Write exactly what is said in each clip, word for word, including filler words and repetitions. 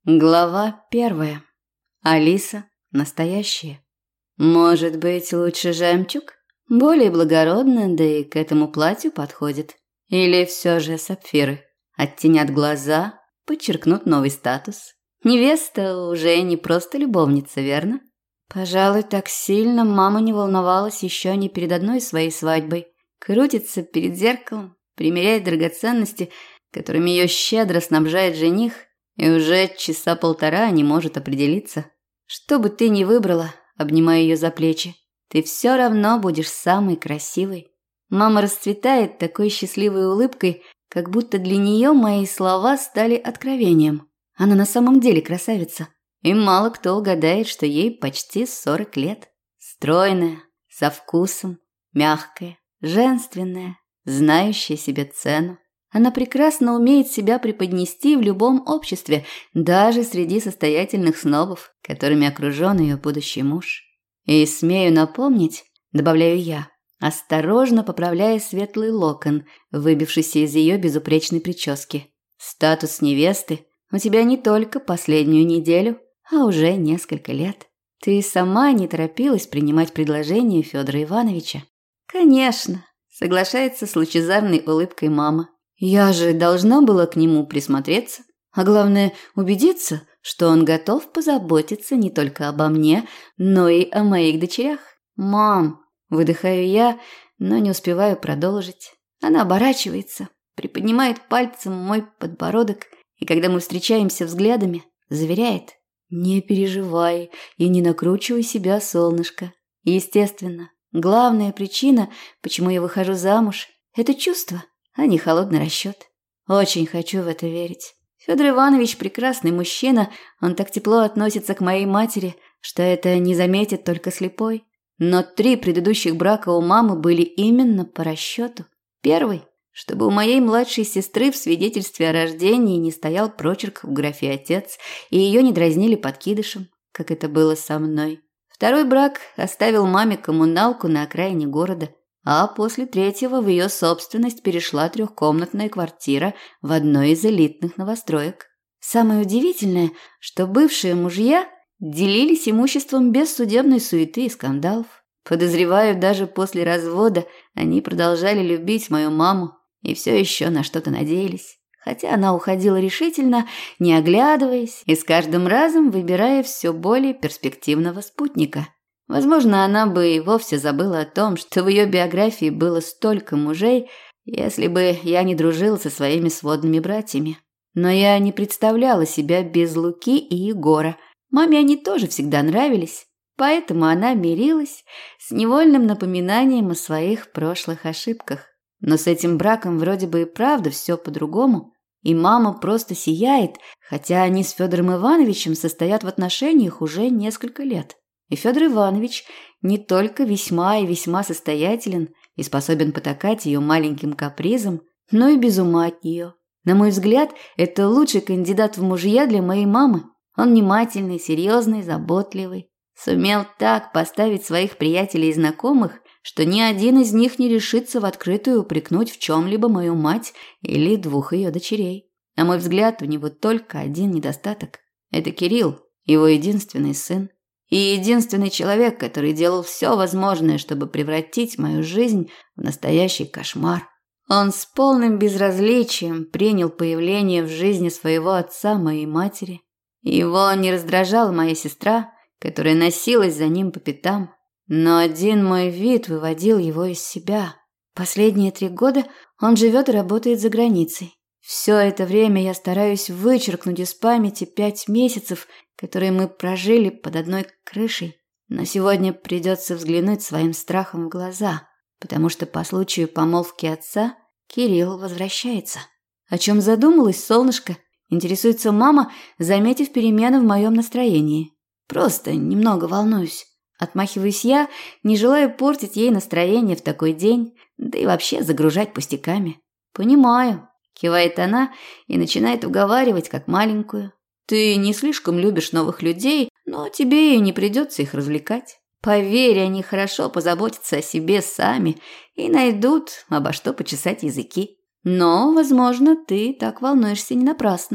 Глава первая. Алиса. Настоящая. Может быть, лучше жемчуг? Более благородно, да и к этому платью подходит. Или все же сапфиры? Оттенят глаза, подчеркнут новый статус. Невеста уже не просто любовница, верно? Пожалуй, так сильно мама не волновалась еще ни перед одной своей свадьбой. Крутится перед зеркалом, примеряет драгоценности, которыми ее щедро снабжает жених, и уже часа полтора не может определиться. Что бы ты ни выбрала, обнимая ее за плечи, ты все равно будешь самой красивой. Мама расцветает такой счастливой улыбкой, как будто для нее мои слова стали откровением. Она на самом деле красавица, и мало кто угадает, что ей почти сорок лет. Стройная, со вкусом, мягкая, женственная, знающая себе цену. Она прекрасно умеет себя преподнести в любом обществе, даже среди состоятельных снобов, которыми окружен ее будущий муж. И смею напомнить, добавляю я, осторожно поправляя светлый локон, выбившийся из ее безупречной прически. Статус невесты у тебя не только последнюю неделю, а уже несколько лет. Ты сама не торопилась принимать предложение Федора Ивановича. Конечно, соглашается с лучезарной улыбкой мама. Я же должна была к нему присмотреться, а главное убедиться, что он готов позаботиться не только обо мне, но и о моих дочерях. «Мам!» – выдыхаю я, но не успеваю продолжить. Она оборачивается, приподнимает пальцем мой подбородок, и когда мы встречаемся взглядами, заверяет: «Не переживай и не накручивай себя, солнышко. Естественно, главная причина, почему я выхожу замуж – это чувство, а не холодный расчет. Очень хочу в это верить. Федор Иванович прекрасный мужчина, он так тепло относится к моей матери, что это не заметит только слепой. Но три предыдущих брака у мамы были именно по расчету. Первый, чтобы у моей младшей сестры в свидетельстве о рождении не стоял прочерк в графе «отец», и ее не дразнили подкидышем, как это было со мной. Второй брак оставил маме коммуналку на окраине города, а после третьего в ее собственность перешла трехкомнатная квартира в одной из элитных новостроек. Самое удивительное, что бывшие мужья делились имуществом без судебной суеты и скандалов. Подозреваю, даже после развода они продолжали любить мою маму и все еще на что-то надеялись. Хотя она уходила решительно, не оглядываясь, и с каждым разом выбирая все более перспективного спутника. Возможно, она бы и вовсе забыла о том, что в ее биографии было столько мужей, если бы я не дружила со своими сводными братьями. Но я не представляла себя без Луки и Егора. Маме они тоже всегда нравились, поэтому она мирилась с невольным напоминанием о своих прошлых ошибках. Но с этим браком вроде бы и правда все по-другому, и мама просто сияет, хотя они с Федором Ивановичем состоят в отношениях уже несколько лет. И Федор Иванович не только весьма и весьма состоятелен и способен потакать ее маленьким капризам, но и без ума от нее. На мой взгляд, это лучший кандидат в мужья для моей мамы. Он внимательный, серьезный, заботливый. Сумел так поставить своих приятелей и знакомых, что ни один из них не решится в открытую упрекнуть в чем-либо мою мать или двух ее дочерей. На мой взгляд, у него только один недостаток. Это Кирилл, его единственный сын. И единственный человек, который делал все возможное, чтобы превратить мою жизнь в настоящий кошмар. Он с полным безразличием принял появление в жизни своего отца, моей матери. Его не раздражала моя сестра, которая носилась за ним по пятам. Но один мой вид выводил его из себя. Последние три года он живет и работает за границей. Все это время я стараюсь вычеркнуть из памяти пять месяцев, которые мы прожили под одной крышей. Но сегодня придется взглянуть своим страхом в глаза, потому что по случаю помолвки отца Кирилл возвращается. О чем задумалась, солнышко? Интересуется мама, заметив перемены в моем настроении. Просто немного волнуюсь. Отмахиваюсь я, не желая портить ей настроение в такой день, да и вообще загружать пустяками. «Понимаю», – кивает она и начинает уговаривать, как маленькую. «Ты не слишком любишь новых людей, но тебе и не придется их развлекать. Поверь, они хорошо позаботятся о себе сами и найдут, обо что почесать языки. Но, возможно, ты так волнуешься не напрасно.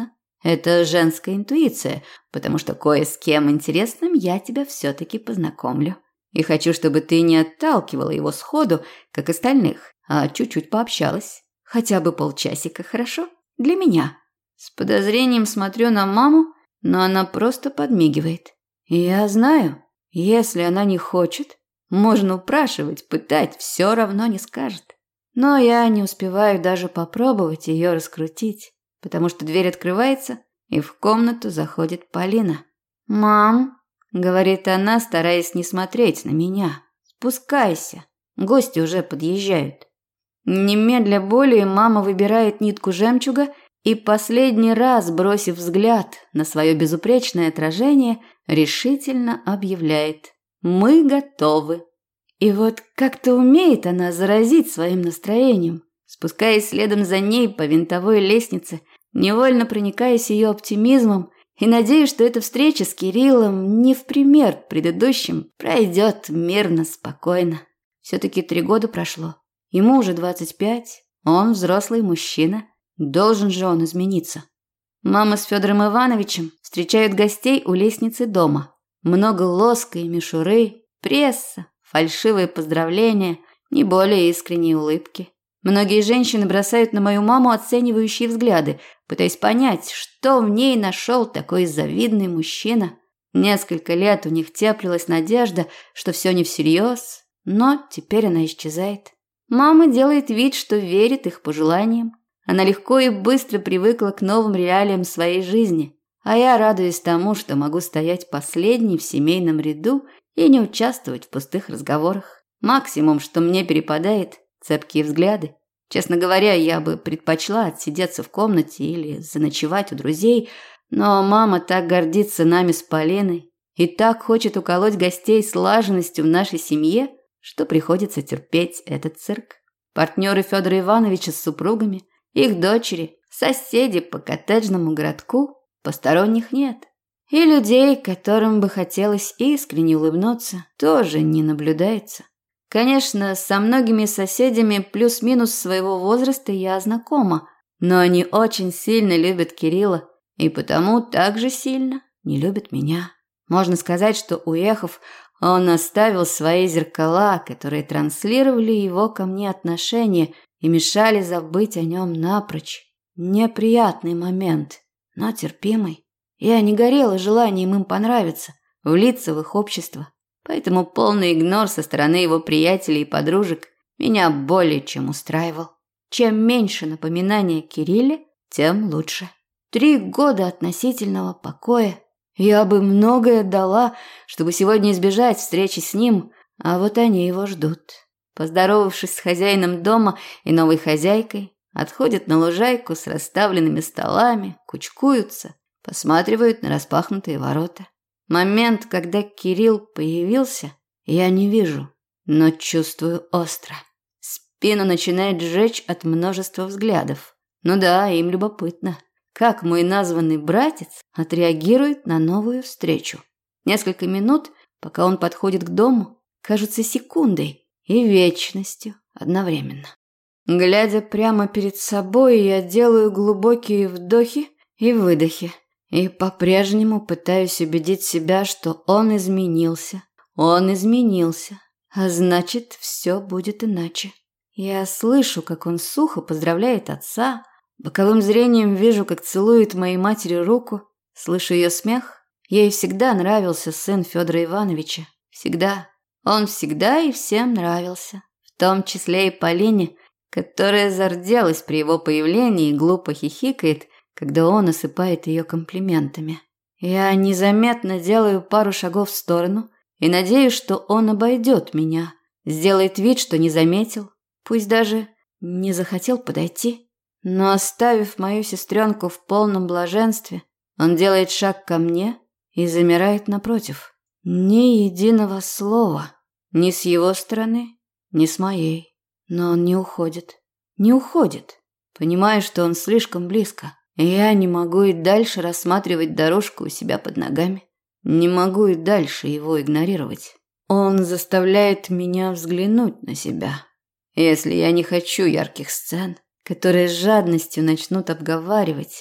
Это женская интуиция, потому что кое с кем интересным я тебя все-таки познакомлю. И хочу, чтобы ты не отталкивала его сходу, как остальных, а чуть-чуть пообщалась. Хотя бы полчасика, хорошо? Для меня». С подозрением смотрю на маму, но она просто подмигивает. Я знаю, если она не хочет, можно упрашивать, пытать, все равно не скажет. Но я не успеваю даже попробовать ее раскрутить, потому что дверь открывается, и в комнату заходит Полина. «Мам», — говорит она, стараясь не смотреть на меня, — «спускайся, гости уже подъезжают». Немедля более мама выбирает нитку жемчуга и, последний раз бросив взгляд на свое безупречное отражение, решительно объявляет: «Мы готовы». И вот как-то умеет она заразить своим настроением. Спускаясь следом за ней по винтовой лестнице, невольно проникаясь ее оптимизмом и надеюсь, что эта встреча с Кириллом не в пример предыдущим пройдет мирно, спокойно. Все-таки три года прошло. Ему уже двадцать пять, он взрослый мужчина. Должен же он измениться. Мама с Федором Ивановичем встречают гостей у лестницы дома. Много лоска и мишуры, пресса, фальшивые поздравления, не более искренние улыбки. Многие женщины бросают на мою маму оценивающие взгляды, пытаясь понять, что в ней нашел такой завидный мужчина. Несколько лет у них теплилась надежда, что все не всерьез, но теперь она исчезает. Мама делает вид, что верит их пожеланиям. Она легко и быстро привыкла к новым реалиям своей жизни, а я радуюсь тому, что могу стоять последней в семейном ряду и не участвовать в пустых разговорах. Максимум, что мне перепадает – цепкие взгляды. Честно говоря, я бы предпочла отсидеться в комнате или заночевать у друзей, но мама так гордится нами с Полиной и так хочет уколоть гостей слаженностью в нашей семье, что приходится терпеть этот цирк. Партнеры Федора Ивановича с супругами, их дочери, соседи по коттеджному городку, посторонних нет. И людей, которым бы хотелось искренне улыбнуться, тоже не наблюдается. Конечно, со многими соседями плюс-минус своего возраста я знакома, но они очень сильно любят Кирилла и потому также сильно не любят меня. Можно сказать, что, уехав, он оставил свои зеркала, которые транслировали его ко мне отношения и мешали забыть о нем напрочь. Неприятный момент, но терпимый. Я не горела желанием им понравиться, влиться в их общество. Поэтому полный игнор со стороны его приятелей и подружек меня более чем устраивал. Чем меньше напоминания о Кирилле, тем лучше. Три года относительного покоя. Я бы многое дала, чтобы сегодня избежать встречи с ним, а вот они его ждут. Поздоровавшись с хозяином дома и новой хозяйкой, отходят на лужайку с расставленными столами, кучкуются, посматривают на распахнутые ворота. Момент, когда Кирилл появился, я не вижу, но чувствую остро. Спину начинает жечь от множества взглядов. Ну да, им любопытно, как мой названный братец отреагирует на новую встречу. Несколько минут, пока он подходит к дому, кажутся секундой и вечностью одновременно. Глядя прямо перед собой, я делаю глубокие вдохи и выдохи. И по-прежнему пытаюсь убедить себя, что он изменился. Он изменился. А значит, все будет иначе. Я слышу, как он сухо поздравляет отца. Боковым зрением вижу, как целует моей матери руку. Слышу ее смех. Ей всегда нравился сын Федора Ивановича. Всегда. Он всегда и всем нравился. В том числе и Полине, которая зарделась при его появлении и глупо хихикает, когда он осыпает ее комплиментами. Я незаметно делаю пару шагов в сторону и надеюсь, что он обойдет меня, сделает вид, что не заметил, пусть даже не захотел подойти. Но оставив мою сестренку в полном блаженстве, он делает шаг ко мне и замирает напротив. Ни единого слова, ни с его стороны, ни с моей. Но он не уходит, не уходит, понимая, что он слишком близко. Я не могу и дальше рассматривать дорожку у себя под ногами. Не могу и дальше его игнорировать. Он заставляет меня взглянуть на себя. Если я не хочу ярких сцен, которые с жадностью начнут обговаривать,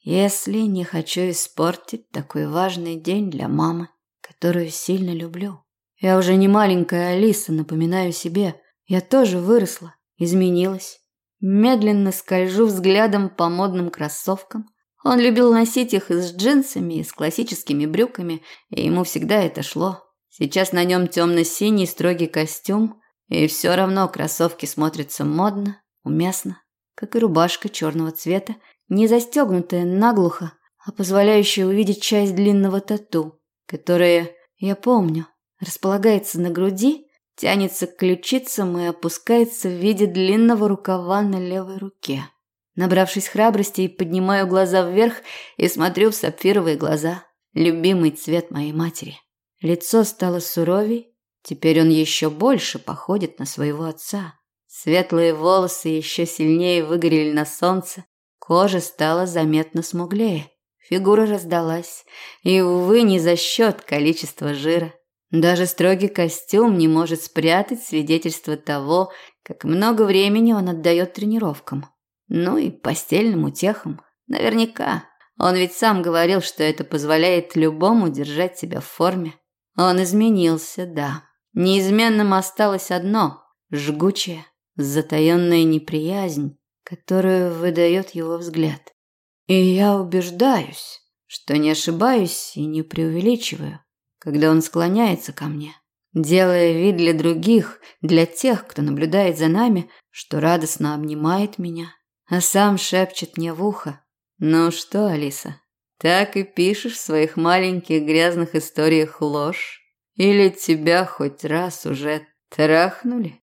если не хочу испортить такой важный день для мамы, которую сильно люблю. Я уже не маленькая Алиса, напоминаю себе. Я тоже выросла, изменилась. Медленно скольжу взглядом по модным кроссовкам. Он любил носить их и с джинсами, и с классическими брюками, и ему всегда это шло. Сейчас на нем темно-синий строгий костюм, и все равно кроссовки смотрятся модно, уместно, как и рубашка черного цвета, не застегнутая наглухо, а позволяющая увидеть часть длинного тату, которое, я помню, располагается на груди, тянется к ключицам и опускается в виде длинного рукава на левой руке. Набравшись храбрости, поднимаю глаза вверх и смотрю в сапфировые глаза, любимый цвет моей матери. Лицо стало суровей, теперь он еще больше походит на своего отца. Светлые волосы еще сильнее выгорели на солнце, кожа стала заметно смуглее, фигура раздалась, и, увы, не за счет количества жира. Даже строгий костюм не может спрятать свидетельство того, как много времени он отдает тренировкам. Ну и постельным утехам. Наверняка. Он ведь сам говорил, что это позволяет любому держать себя в форме. Он изменился, да. Неизменным осталось одно – жгучая, затаенная неприязнь, которую выдает его взгляд. И я убеждаюсь, что не ошибаюсь и не преувеличиваю, когда он склоняется ко мне, делая вид для других, для тех, кто наблюдает за нами, что радостно обнимает меня, а сам шепчет мне в ухо: «Ну что, Алиса, так и пишешь в своих маленьких грязных историях ложь? Или тебя хоть раз уже трахнули?»